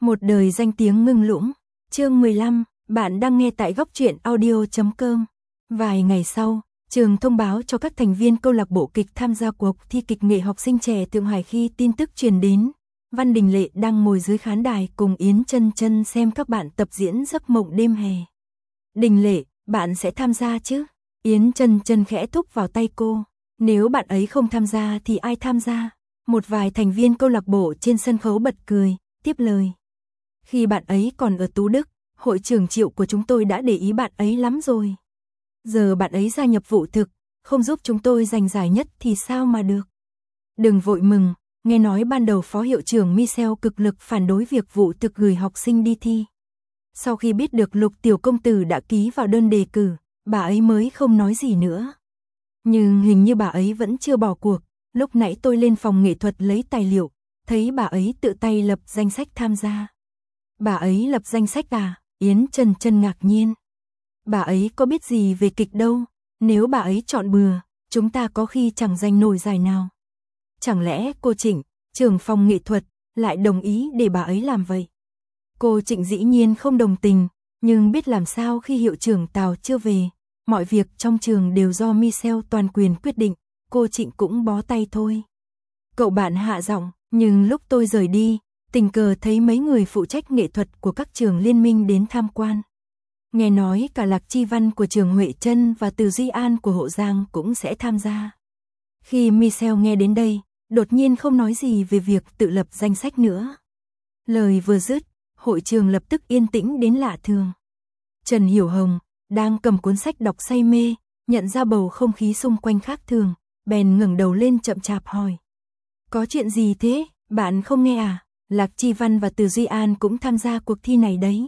Một đời danh tiếng ngưng lũng. Chương 15, bạn đang nghe tại góc truyện audio.com. Vài ngày sau, trường thông báo cho các thành viên câu lạc bộ kịch tham gia cuộc thi kịch nghệ học sinh trẻ Thượng Hải. Khi tin tức truyền đến, Văn Đình Lệ đang ngồi dưới khán đài cùng Yến Chân Chân xem các bạn tập diễn Giấc mộng đêm hè. Đình Lệ, bạn sẽ tham gia chứ? Yến Chân Chân khẽ thúc vào tay cô. Nếu bạn ấy không tham gia thì ai tham gia? Một vài thành viên câu lạc bộ trên sân khấu bật cười, tiếp lời. Khi bạn ấy còn ở Tú Đức, hội trưởng Triệu của chúng tôi đã để ý bạn ấy lắm rồi. Giờ bạn ấy gia nhập vụ thực, không giúp chúng tôi giành giải nhất thì sao mà được. Đừng vội mừng, nghe nói ban đầu phó hiệu trưởng Michel cực lực phản đối việc vụ thực gửi học sinh đi thi. Sau khi biết được Lục tiểu công tử đã ký vào đơn đề cử, bà ấy mới không nói gì nữa. Nhưng hình như bà ấy vẫn chưa bỏ cuộc. Lúc nãy tôi lên phòng nghệ thuật lấy tài liệu, thấy bà ấy tự tay lập danh sách tham gia. Bà ấy lập danh sách à? Yến Chân Chân ngạc nhiên. Bà ấy có biết gì về kịch đâu, nếu bà ấy chọn bừa, chúng ta có khi chẳng giành nổi giải nào. Chẳng lẽ cô Trịnh, trưởng phòng nghệ thuật, lại đồng ý để bà ấy làm vậy? Cô Trịnh dĩ nhiên không đồng tình, nhưng biết làm sao khi hiệu trưởng Tào chưa về, mọi việc trong trường đều do Michel toàn quyền quyết định, cô Trịnh cũng bó tay thôi. Cậu bạn hạ giọng, nhưng lúc tôi rời đi, tình cờ thấy mấy người phụ trách nghệ thuật của các trường liên minh đến tham quan. Nghe nói cả Lạc Chi Văn của trường Huệ Trân và Từ Duy An của Hộ Giang cũng sẽ tham gia. Khi Michel nghe đến đây, đột nhiên không nói gì về việc tự lập danh sách nữa. Lời vừa dứt, hội trường lập tức yên tĩnh đến lạ thường. Trần Hiểu Hồng đang cầm cuốn sách đọc say mê, nhận ra bầu không khí xung quanh khác thường, bèn ngẩng đầu lên chậm chạp hỏi. Có chuyện gì thế, bạn không nghe à? Lạc Chi Văn và Từ Duy An cũng tham gia cuộc thi này đấy.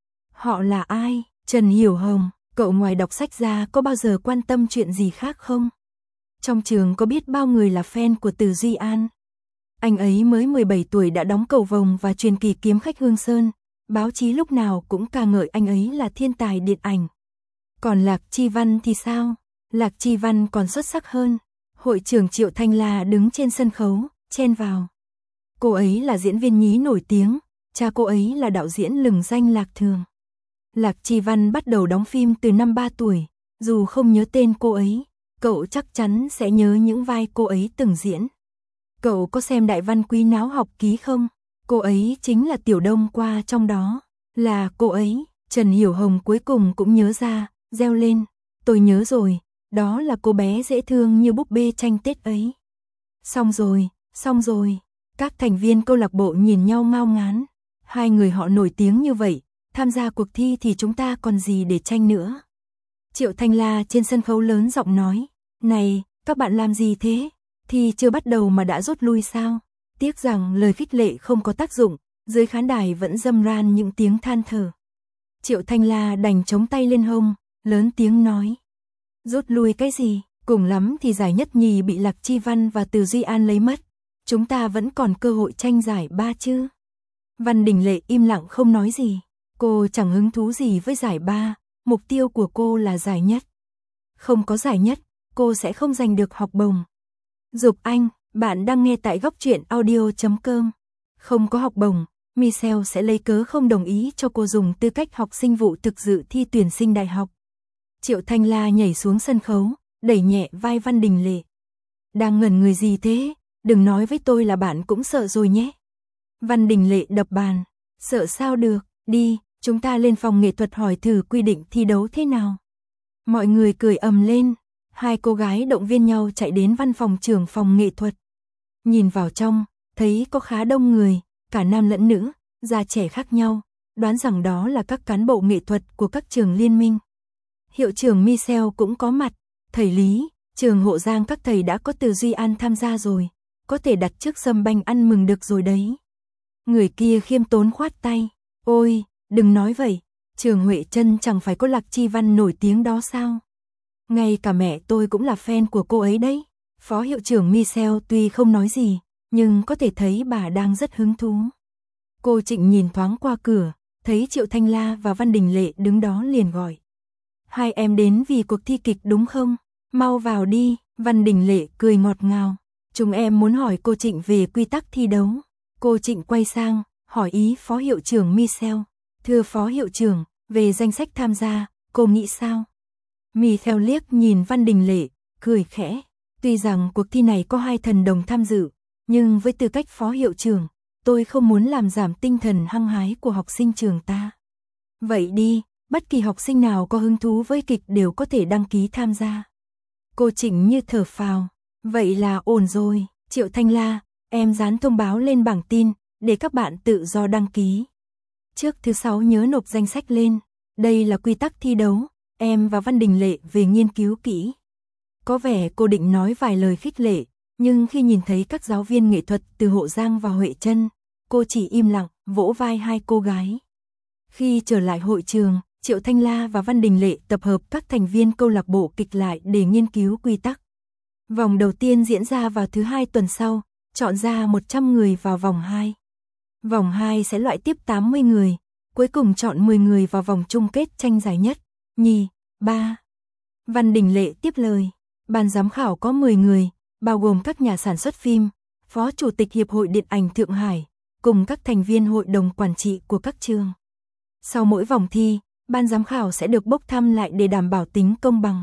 Họ là ai? Trần Hiểu Hồng, cậu ngoài đọc sách ra có bao giờ quan tâm chuyện gì khác không? Trong trường có biết bao người là fan của Từ Duy An? Anh ấy mới 17 tuổi đã đóng Cầu Vồng và truyền kỳ Kiếm Khách Hương Sơn, báo chí lúc nào cũng ca ngợi anh ấy là thiên tài điện ảnh. Còn Lạc Chi Văn thì sao? Lạc Chi Văn còn xuất sắc hơn. Hội trưởng Triệu Thanh La đứng trên sân khấu, chen vào. Cô ấy là diễn viên nhí nổi tiếng, cha cô ấy là đạo diễn lừng danh Lạc Thường. Lạc Chi Văn bắt đầu đóng phim từ năm 3 tuổi, dù không nhớ tên cô ấy, cậu chắc chắn sẽ nhớ những vai cô ấy từng diễn. Cậu có xem Đại Văn Quý Náo Học Ký không? Cô ấy chính là Tiểu Đông qua trong đó. Là cô ấy. Trần Hiểu Hồng cuối cùng cũng nhớ ra, reo lên. Tôi nhớ rồi, đó là cô bé dễ thương như búp bê tranh Tết ấy. Xong rồi, xong rồi. Các thành viên câu lạc bộ nhìn nhau ngao ngán. Hai người họ nổi tiếng như vậy, tham gia cuộc thi thì chúng ta còn gì để tranh nữa. Triệu Thanh La trên sân khấu lớn giọng nói. Này, các bạn làm gì thế? Thi chưa bắt đầu mà đã rút lui sao? Tiếc rằng lời khích lệ không có tác dụng, dưới khán đài vẫn râm ran những tiếng than thở. Triệu Thanh La đành chống tay lên hông, lớn tiếng nói. Rút lui cái gì? Cùng lắm thì giải nhất nhì bị Lạc Chi Văn và Từ Duy An lấy mất. Chúng ta vẫn còn cơ hội tranh giải ba chứ. Văn Đình Lệ im lặng không nói gì. Cô chẳng hứng thú gì với giải ba, mục tiêu của cô là giải nhất. Không có giải nhất, cô sẽ không giành được học bổng. Dục Anh, bạn đang nghe tại góc truyện audio.com. Không có học bổng, Michel sẽ lấy cớ không đồng ý cho cô dùng tư cách học sinh vụ thực dự thi tuyển sinh đại học. Triệu Thanh La nhảy xuống sân khấu, đẩy nhẹ vai Văn Đình Lệ. Đang ngẩn người gì thế? Đừng nói với tôi là bạn cũng sợ rồi nhé. Văn Đình Lệ đập bàn. Sợ sao được, đi, chúng ta lên phòng nghệ thuật hỏi thử quy định thi đấu thế nào. Mọi người cười ầm lên. Hai cô gái động viên nhau chạy đến văn phòng trưởng phòng nghệ thuật. Nhìn vào trong, thấy có khá đông người, cả nam lẫn nữ, già trẻ khác nhau, đoán rằng đó là các cán bộ nghệ thuật của các trường liên minh. Hiệu trưởng Michel cũng có mặt, thầy Lý, trường Hộ Giang các thầy đã có Từ Duy An tham gia rồi, có thể đặt trước sâm banh ăn mừng được rồi đấy. Người kia khiêm tốn khoát tay, ôi, đừng nói vậy, trường Huệ Trân chẳng phải có Lạc Chi Văn nổi tiếng đó sao? Ngay cả mẹ tôi cũng là fan của cô ấy đấy. Phó hiệu trưởng Michel tuy không nói gì, nhưng có thể thấy bà đang rất hứng thú. Cô Trịnh nhìn thoáng qua cửa, thấy Triệu Thanh La và Văn Đình Lệ đứng đó liền gọi. Hai em đến vì cuộc thi kịch đúng không? Mau vào đi, Văn Đình Lệ cười ngọt ngào. Chúng em muốn hỏi cô Trịnh về quy tắc thi đấu. Cô Trịnh quay sang, hỏi ý Phó Hiệu trưởng Michel. Thưa Phó Hiệu trưởng, về danh sách tham gia, cô nghĩ sao? Michel liếc nhìn Văn Đình Lệ, cười khẽ. Tuy rằng cuộc thi này có 2 thần đồng tham dự, nhưng với tư cách Phó Hiệu trưởng, tôi không muốn làm giảm tinh thần hăng hái của học sinh trường ta. Vậy đi, bất kỳ học sinh nào có hứng thú với kịch đều có thể đăng ký tham gia. Cô Trịnh như thở phào. Vậy là ổn rồi. Triệu Thanh La, em dán thông báo lên bảng tin, để các bạn tự do đăng ký. Trước thứ 6 nhớ nộp danh sách lên. Đây là quy tắc thi đấu, em và Văn Đình Lệ về nghiên cứu kỹ. Có vẻ cô định nói vài lời khích lệ, nhưng khi nhìn thấy các giáo viên nghệ thuật từ Hộ Giang và Huệ Trân, cô chỉ im lặng, vỗ vai 2 cô gái. Khi trở lại hội trường, Triệu Thanh La và Văn Đình Lệ tập hợp các thành viên câu lạc bộ kịch lại để nghiên cứu quy tắc. Vòng đầu tiên diễn ra vào thứ 2 tuần sau, chọn ra 100 người vào vòng 2. Vòng 2 sẽ loại tiếp 80 người, cuối cùng chọn 10 người vào vòng chung kết tranh giải nhất, nhì, 3. Văn Đình Lệ tiếp lời, ban giám khảo có 10 người, bao gồm các nhà sản xuất phim, Phó Chủ tịch Hiệp hội Điện ảnh Thượng Hải, cùng các thành viên hội đồng quản trị của các trường. Sau mỗi vòng thi, ban giám khảo sẽ được bốc thăm lại để đảm bảo tính công bằng.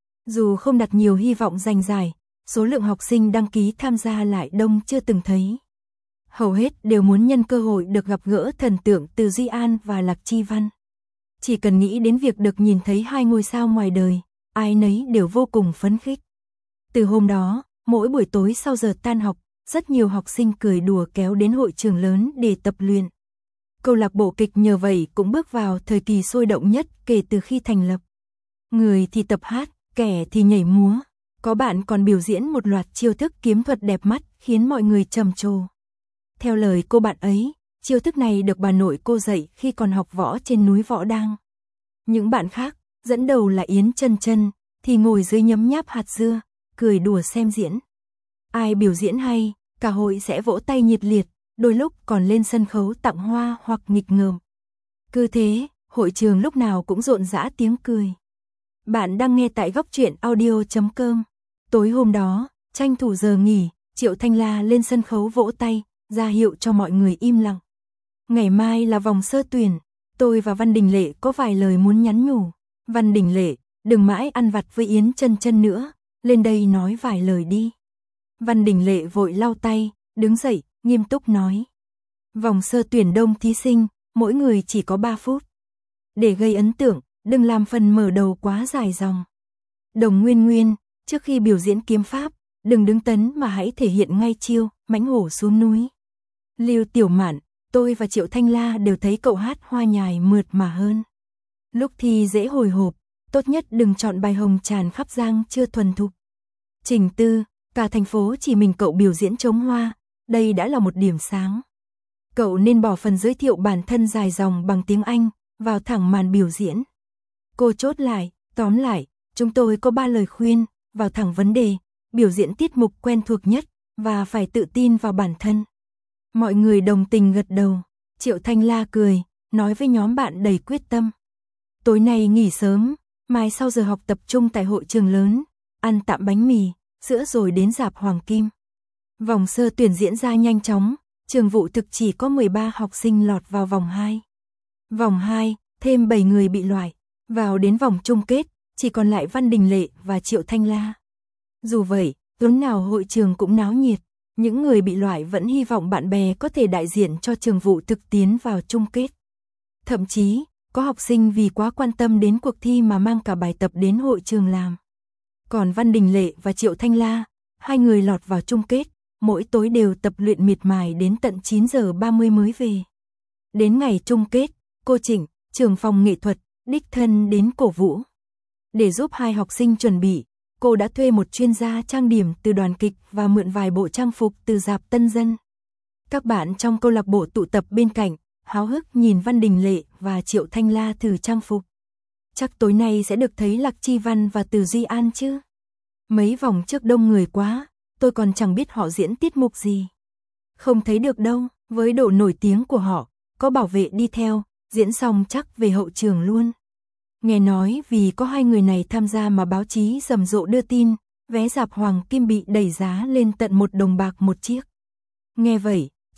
Dù không đặt nhiều hy vọng giành giải, số lượng học sinh đăng ký tham gia lại đông chưa từng thấy. Hầu hết đều muốn nhân cơ hội được gặp gỡ thần tượng Từ Duy An và Lạc Chi Văn. Chỉ cần nghĩ đến việc được nhìn thấy 2 ngôi sao ngoài đời, ai nấy đều vô cùng phấn khích. Từ hôm đó, mỗi buổi tối sau giờ tan học, rất nhiều học sinh cười đùa kéo đến hội trường lớn để tập luyện. Câu lạc bộ kịch nhờ vậy cũng bước vào thời kỳ sôi động nhất kể từ khi thành lập. Người thì tập hát, kẻ thì nhảy múa. Có bạn còn biểu diễn một loạt chiêu thức kiếm thuật đẹp mắt khiến mọi người trầm trồ. Theo lời cô bạn ấy, chiêu thức này được bà nội cô dạy khi còn học võ trên núi Võ Đang. Những bạn khác, dẫn đầu là Yến Chân Chân, thì ngồi dưới nhấm nháp hạt dưa, cười đùa xem diễn. Ai biểu diễn hay, cả hội sẽ vỗ tay nhiệt liệt, đôi lúc còn lên sân khấu tặng hoa hoặc nghịch ngợm. Cứ thế, hội trường lúc nào cũng rộn rã tiếng cười. Bạn đang nghe tại góc truyện audio.com. Tối hôm đó, tranh thủ giờ nghỉ, Triệu Thanh La lên sân khấu vỗ tay, ra hiệu cho mọi người im lặng. Ngày mai là vòng sơ tuyển, tôi và Văn Đình Lệ có vài lời muốn nhắn nhủ. Văn Đình Lệ, đừng mãi ăn vặt với Yến Chân Chân nữa, lên đây nói vài lời đi. Văn Đình Lệ vội lau tay, đứng dậy, nghiêm túc nói. Vòng sơ tuyển đông thí sinh, mỗi người chỉ có 3 phút. Để gây ấn tượng, đừng làm phần mở đầu quá dài dòng. Đồng Nguyên Nguyên, trước khi biểu diễn kiếm pháp, đừng đứng tấn mà hãy thể hiện ngay chiêu, mãnh hổ xuống núi. Lưu Tiểu Mạn, tôi và Triệu Thanh La đều thấy cậu hát hoa nhài mượt mà hơn. Lúc thi dễ hồi hộp, tốt nhất đừng chọn bài Hồng Tràn khắp Giang chưa thuần thục. Trình Tư, cả thành phố chỉ mình cậu biểu diễn trống hoa, đây đã là một điểm sáng. Cậu nên bỏ phần giới thiệu bản thân dài dòng bằng tiếng Anh, vào thẳng màn biểu diễn. Cô chốt lại, tóm lại, chúng tôi có 3 lời khuyên, vào thẳng vấn đề, biểu diễn tiết mục quen thuộc nhất, và phải tự tin vào bản thân. Mọi người đồng tình gật đầu, Triệu Thanh La cười, nói với nhóm bạn đầy quyết tâm. Tối nay nghỉ sớm, mai sau giờ học tập trung tại hội trường lớn, ăn tạm bánh mì, sữa rồi đến rạp Hoàng Kim. Vòng sơ tuyển diễn ra nhanh chóng, trường vụ thực chỉ có 13 học sinh lọt vào vòng 2. Vòng 2, thêm 7 người bị loại, vào đến vòng chung kết, chỉ còn lại Văn Đình Lệ và Triệu Thanh La. Dù vậy, tối nào hội trường cũng náo nhiệt, những người bị loại vẫn hy vọng bạn bè có thể đại diện cho trường vụ thực tiến vào chung kết. Thậm chí, có học sinh vì quá quan tâm đến cuộc thi mà mang cả bài tập đến hội trường làm. Còn Văn Đình Lệ và Triệu Thanh La, 2 người lọt vào chung kết, mỗi tối đều tập luyện miệt mài đến tận 9 giờ 30 mới về. Đến ngày chung kết, cô Trịnh, trưởng phòng nghệ thuật, đích thân đến cổ vũ. Để giúp 2 học sinh chuẩn bị, cô đã thuê một chuyên gia trang điểm từ đoàn kịch và mượn vài bộ trang phục từ rạp Tân Dân. Các bạn trong câu lạc bộ tụ tập bên cạnh, háo hức nhìn Văn Đình Lệ và Triệu Thanh La thử trang phục. Chắc tối nay sẽ được thấy Lạc Chi Văn và Từ Duy An chứ. Mấy vòng trước đông người quá, tôi còn chẳng biết họ diễn tiết mục gì. Không thấy được đâu, với độ nổi tiếng của họ, có bảo vệ đi theo, diễn xong chắc về hậu trường luôn. Nghe nói vì có 2 người này tham gia mà báo chí rầm rộ đưa tin, vé rạp Hoàng Kim bị đẩy giá lên tận 1 đồng bạc một chiếc. Nghe vậy,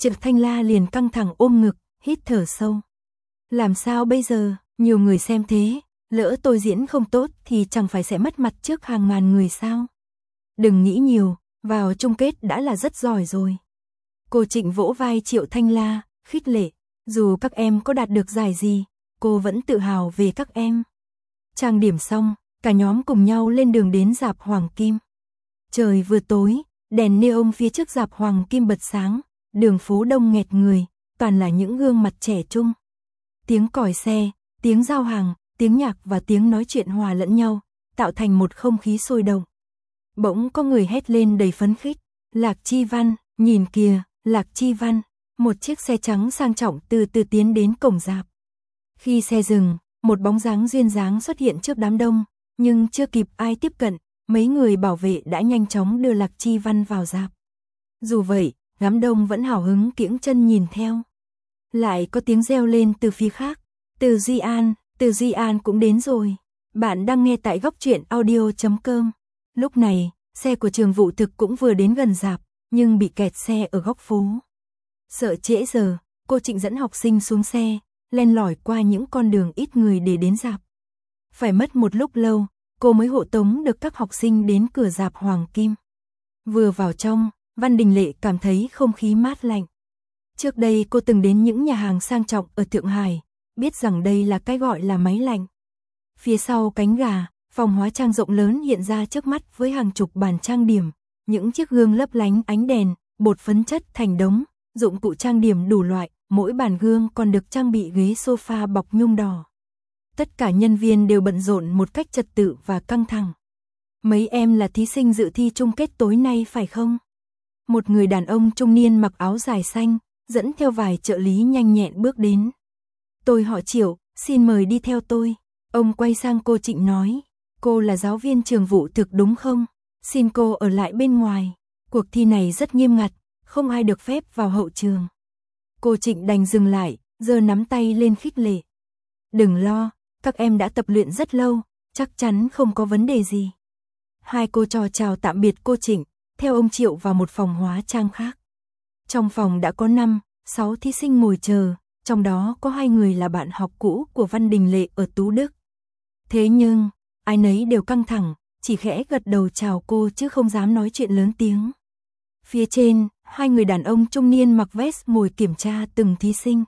Triệu Thanh La liền căng thẳng ôm ngực, hít thở sâu. Làm sao bây giờ, nhiều người xem thế, lỡ tôi diễn không tốt thì chẳng phải sẽ mất mặt trước hàng ngàn người sao? Đừng nghĩ nhiều, vào chung kết đã là rất giỏi rồi. Cô Trịnh vỗ vai Triệu Thanh La, khích lệ, dù các em có đạt được giải gì, cô vẫn tự hào về các em. Trang điểm xong, cả nhóm cùng nhau lên đường đến rạp Hoàng Kim. Trời vừa tối, đèn neon phía trước rạp Hoàng Kim bật sáng, đường phố đông nghẹt người, toàn là những gương mặt trẻ trung. Tiếng còi xe, tiếng giao hàng, tiếng nhạc và tiếng nói chuyện hòa lẫn nhau, tạo thành một không khí sôi động. Bỗng có người hét lên đầy phấn khích, Lạc Chi Văn, nhìn kìa, Lạc Chi Văn. Một chiếc xe trắng sang trọng từ từ tiến đến cổng rạp. Khi xe dừng, một bóng dáng duyên dáng xuất hiện trước đám đông, nhưng chưa kịp ai tiếp cận, mấy người bảo vệ đã nhanh chóng đưa Lạc Chi Văn vào rạp. Dù vậy, đám đông vẫn hào hứng kiễng chân nhìn theo. Lại có tiếng reo lên từ phía khác, Từ Duy An cũng đến rồi. Bạn đang nghe tại góc truyện audio.com. Lúc này, xe của Trường Vũ Thực cũng vừa đến gần rạp, nhưng bị kẹt xe ở góc phố. Sợ trễ giờ, cô Trịnh dẫn học sinh xuống xe, len lỏi qua những con đường ít người để đến rạp. Phải mất một lúc lâu, cô mới hộ tống được các học sinh đến cửa rạp Hoàng Kim. Vừa vào trong, Văn Đình Lệ cảm thấy không khí mát lạnh. Trước đây cô từng đến những nhà hàng sang trọng ở Thượng Hải, biết rằng đây là cái gọi là máy lạnh. Phía sau cánh gà, phòng hóa trang rộng lớn hiện ra trước mắt với hàng chục bàn trang điểm, những chiếc gương lấp lánh ánh đèn, bột phấn chất thành đống, dụng cụ trang điểm đủ loại, mỗi bàn gương còn được trang bị ghế sofa bọc nhung đỏ. Tất cả nhân viên đều bận rộn một cách trật tự và căng thẳng. Mấy em là thí sinh dự thi chung kết tối nay phải không? Một người đàn ông trung niên mặc áo dài xanh, dẫn theo vài trợ lý nhanh nhẹn bước đến. Tôi họ Triệu, xin mời đi theo tôi. Ông quay sang cô Trịnh nói, cô là giáo viên Trường Vũ Thực đúng không? Xin cô ở lại bên ngoài. Cuộc thi này rất nghiêm ngặt, không ai được phép vào hậu trường. Cô Trịnh đành dừng lại, giơ nắm tay lên khích lệ. Đừng lo, các em đã tập luyện rất lâu, chắc chắn không có vấn đề gì. Hai cô trò chào tạm biệt cô Trịnh, theo ông Triệu vào một phòng hóa trang khác. Trong phòng đã có 5-6 thí sinh ngồi chờ, trong đó có 2 người là bạn học cũ của Văn Đình Lệ ở Tú Đức. Thế nhưng, ai nấy đều căng thẳng, chỉ khẽ gật đầu chào cô chứ không dám nói chuyện lớn tiếng. Phía trên, 2 người đàn ông trung niên mặc vest ngồi kiểm tra từng thí sinh.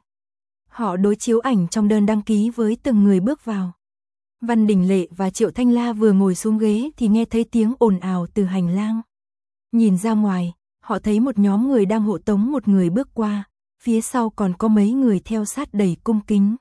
Họ đối chiếu ảnh trong đơn đăng ký với từng người bước vào. Văn Đình Lệ và Triệu Thanh La vừa ngồi xuống ghế thì nghe thấy tiếng ồn ào từ hành lang. Nhìn ra ngoài, họ thấy một nhóm người đang hộ tống một người bước qua, phía sau còn có mấy người theo sát đầy cung kính.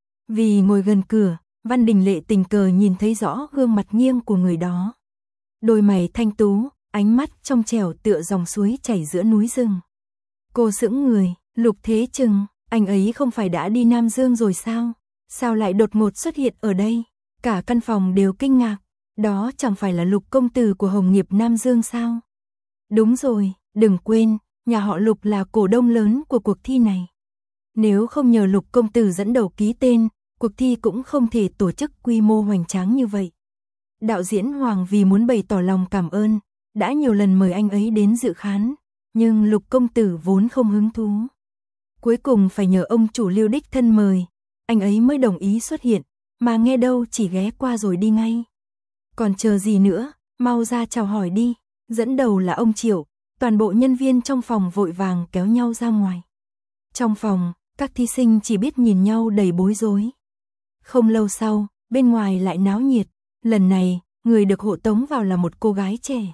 Vì ngồi gần cửa, Văn Đình Lệ tình cờ nhìn thấy rõ gương mặt nghiêng của người đó. Đôi mày thanh tú, ánh mắt trong trẻo tựa dòng suối chảy giữa núi rừng. Cô sững người, Lục Thế Trừng, anh ấy không phải đã đi Nam Dương rồi sao? Sao lại đột ngột xuất hiện ở đây? Cả căn phòng đều kinh ngạc, đó chẳng phải là Lục công tử của Hồng Nghiệp Nam Dương sao? Đúng rồi, đừng quên, nhà họ Lục là cổ đông lớn của cuộc thi này. Nếu không nhờ Lục công tử dẫn đầu ký tên, cuộc thi cũng không thể tổ chức quy mô hoành tráng như vậy. Đạo diễn Hoàng vì muốn bày tỏ lòng cảm ơn, đã nhiều lần mời anh ấy đến dự khán, nhưng Lục công tử vốn không hứng thú. Cuối cùng phải nhờ ông chủ Lưu đích thân mời, anh ấy mới đồng ý xuất hiện, mà nghe đâu chỉ ghé qua rồi đi ngay. Còn chờ gì nữa, mau ra chào hỏi đi. Dẫn đầu là ông Triệu, toàn bộ nhân viên trong phòng vội vàng kéo nhau ra ngoài. Trong phòng, các thí sinh chỉ biết nhìn nhau đầy bối rối. Không lâu sau, bên ngoài lại náo nhiệt, lần này, người được hộ tống vào là một cô gái trẻ.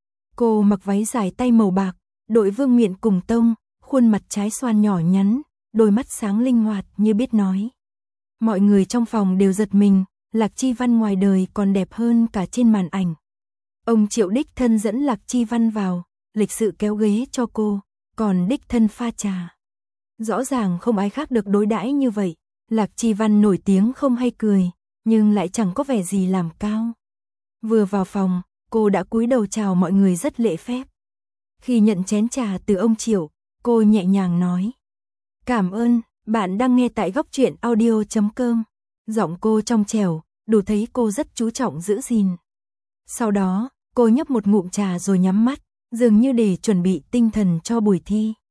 Cô mặc váy dài tay màu bạc, đội vương miện cùng tông, khuôn mặt trái xoan nhỏ nhắn, đôi mắt sáng linh hoạt như biết nói. Mọi người trong phòng đều giật mình, Lạc Chi Văn ngoài đời còn đẹp hơn cả trên màn ảnh. Ông Triệu đích thân dẫn Lạc Chi Văn vào, lịch sự kéo ghế cho cô, còn đích thân pha trà. Rõ ràng không ai khác được đối đãi như vậy, Lạc Chi Văn nổi tiếng không hay cười, nhưng lại chẳng có vẻ gì làm cao. Vừa vào phòng, cô đã cúi đầu chào mọi người rất lễ phép. Khi nhận chén trà từ ông Triệu, cô nhẹ nhàng nói. Cảm ơn, bạn đang nghe tại góc truyện audio.com. Giọng cô trong trẻo, đủ thấy cô rất chú trọng giữ gìn. Sau đó, cô nhấp một ngụm trà rồi nhắm mắt, dường như để chuẩn bị tinh thần cho buổi thi.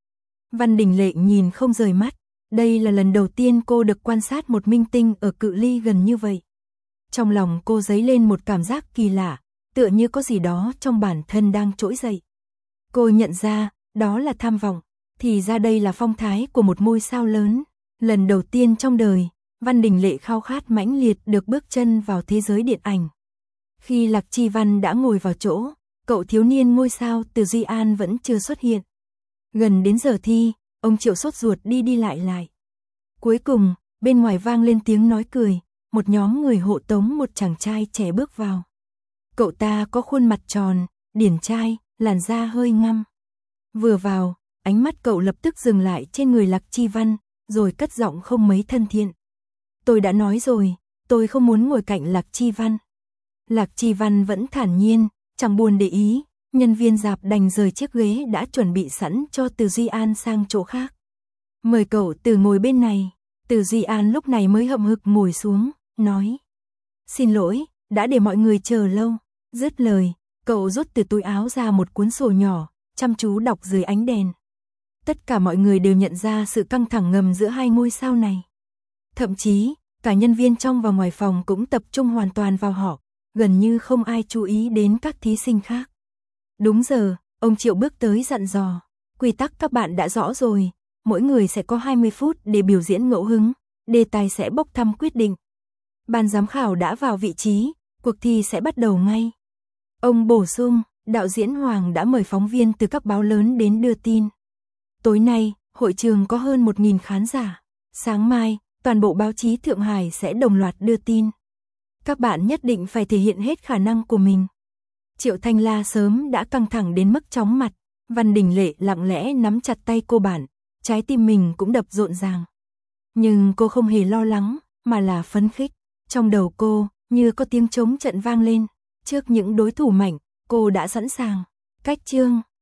Văn Đình Lệ nhìn không rời mắt, đây là lần đầu tiên cô được quan sát một minh tinh ở cự ly gần như vậy. Trong lòng cô dấy lên một cảm giác kỳ lạ, tựa như có gì đó trong bản thân đang trỗi dậy. Cô nhận ra, đó là tham vọng, thì ra đây là phong thái của một ngôi sao lớn. Lần đầu tiên trong đời, Văn Đình Lệ khao khát mãnh liệt được bước chân vào thế giới điện ảnh. Khi Lạc Chi Văn đã ngồi vào chỗ, cậu thiếu niên ngôi sao Từ Duy An vẫn chưa xuất hiện. Gần đến giờ thi, ông Triệu sốt ruột đi đi lại lại. Cuối cùng, bên ngoài vang lên tiếng nói cười, một nhóm người hộ tống một chàng trai trẻ bước vào. Cậu ta có khuôn mặt tròn, điển trai, làn da hơi ngăm. Vừa vào, ánh mắt cậu lập tức dừng lại trên người Lạc Chi Văn, rồi cất giọng không mấy thân thiện. Tôi đã nói rồi, tôi không muốn ngồi cạnh Lạc Chi Văn. Lạc Chi Văn vẫn thản nhiên, chẳng buồn để ý, nhân viên rạp đành rời chiếc ghế đã chuẩn bị sẵn cho Từ Duy An sang chỗ khác. Mời cậu Từ ngồi bên này. Từ Duy An lúc này mới hậm hực ngồi xuống, nói. Xin lỗi, đã để mọi người chờ lâu. Dứt lời, cậu rút từ túi áo ra một cuốn sổ nhỏ, chăm chú đọc dưới ánh đèn. Tất cả mọi người đều nhận ra sự căng thẳng ngầm giữa hai ngôi sao này. Thậm chí, cả nhân viên trong và ngoài phòng cũng tập trung hoàn toàn vào họ, gần như không ai chú ý đến các thí sinh khác. Đúng giờ, ông Triệu bước tới dặn dò. Quy tắc các bạn đã rõ rồi, mỗi người sẽ có 20 phút để biểu diễn ngẫu hứng, đề tài sẽ bốc thăm quyết định. Ban giám khảo đã vào vị trí, cuộc thi sẽ bắt đầu ngay. Ông bổ sung, đạo diễn Hoàng đã mời phóng viên từ các báo lớn đến đưa tin. Tối nay, hội trường có hơn 1.000 khán giả. Sáng mai, toàn bộ báo chí Thượng Hải sẽ đồng loạt đưa tin. Các bạn nhất định phải thể hiện hết khả năng của mình. Triệu Thanh La sớm đã căng thẳng đến mức chóng mặt. Văn Đình Lệ lặng lẽ nắm chặt tay cô bạn, trái tim mình cũng đập rộn ràng. Nhưng cô không hề lo lắng, mà là phấn khích. Trong đầu cô, như có tiếng trống trận vang lên. Trước những đối thủ mạnh, cô đã sẵn sàng. Cách chương